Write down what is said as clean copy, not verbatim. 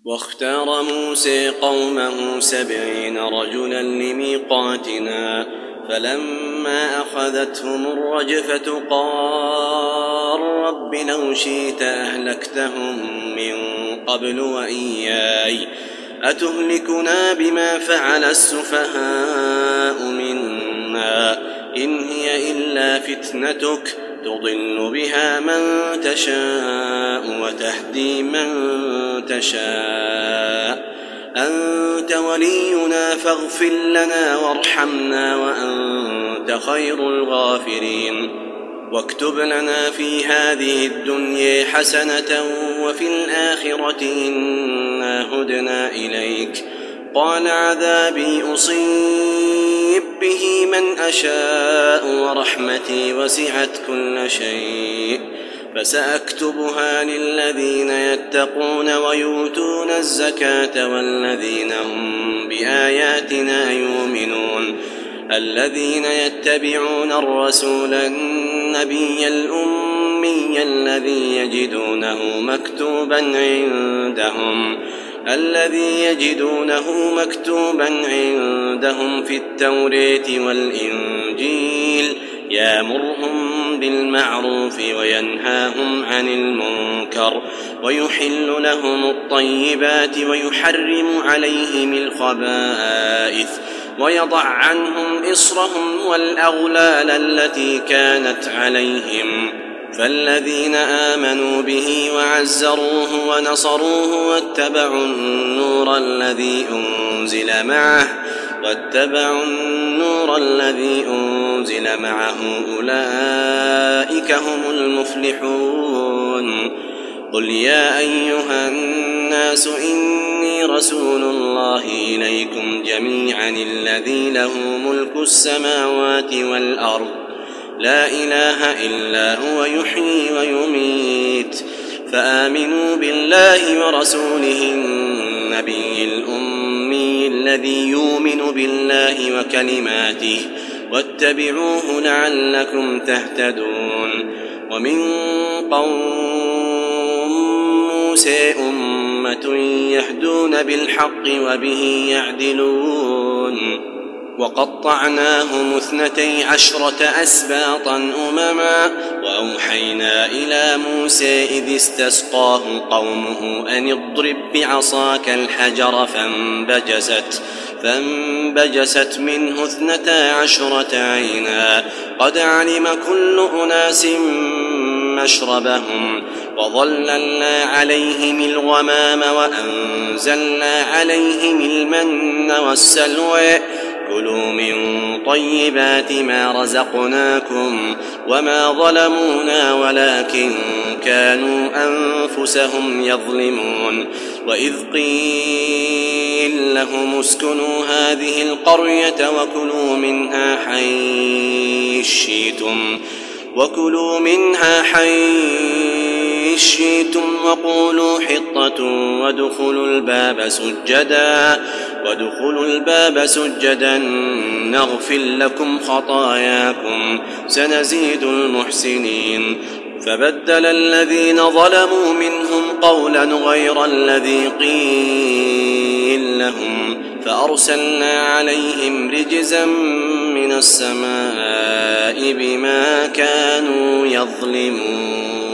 واختار موسى قومه 70 رجلا لميقاتنا فلما أخذتهم الرجفة قال رب لو شئت أهلكتهم من قبل وإياي أتهلكنا بما فعل السفهاء منا إن هي إلا فتنتك تضل بها من تشاء وتهدي من تشاء أنت ولينا فاغفر لنا وارحمنا وأنت خير الغافرين واكتب لنا في هذه الدنيا حسنة وفي الآخرة إنا هدنا إليك قال عذابي أصيب به من أشاء ورحمتي وسعت كل شيء فسأكتبها للذين يتقون ويؤتون الزكاة والذين هم بآياتنا يؤمنون الذين يتبعون الرسول النبي الأمي الذي يجدونه مكتوبا عندهم في التوراة والإنجيل يأمرهم بالمعروف وينهاهم عن المنكر ويحل لهم الطيبات ويحرم عليهم الخبائث ويضع عنهم إصرهم والأغلال التي كانت عليهم فالذين آمنوا به وعزروه ونصروه واتبعوا النور الذي أنزل معه أولئك هم المفلحون قل يا أيها الناس إني رسول الله إليكم جميعا الذي له ملك السماوات والأرض لا إله إلا هو يحيي ويميت فآمنوا بالله ورسوله النبي الأمي الذي يؤمن بالله وكلماته واتبعوه لعلكم تهتدون ومن قوم موسى أمة يهدون بالحق وبه يعدلون وقطعناهم 12 أسباطا أمما وأوحينا إلى موسى إذ استسقاه قومه أن اضرب بعصاك الحجر فانبجست منه 12 عينا قد علم كل أناس مشربهم وظللنا عليهم الغمام وأنزلنا عليهم المن والسلوى كلوا من طيبات ما رزقناكم وما ظلمونا ولكن كانوا أنفسهم يظلمون وإذ قيل لهم اسكنوا هذه القرية وكلوا منها حيث شئتم وقولوا حطة وادخلوا الباب سجدا نغفر لكم خطاياكم سنزيد المحسنين فبدل الذين ظلموا منهم قولا غير الذي قيل لهم فأرسلنا عليهم رجزا من السماء بما كانوا يظلمون.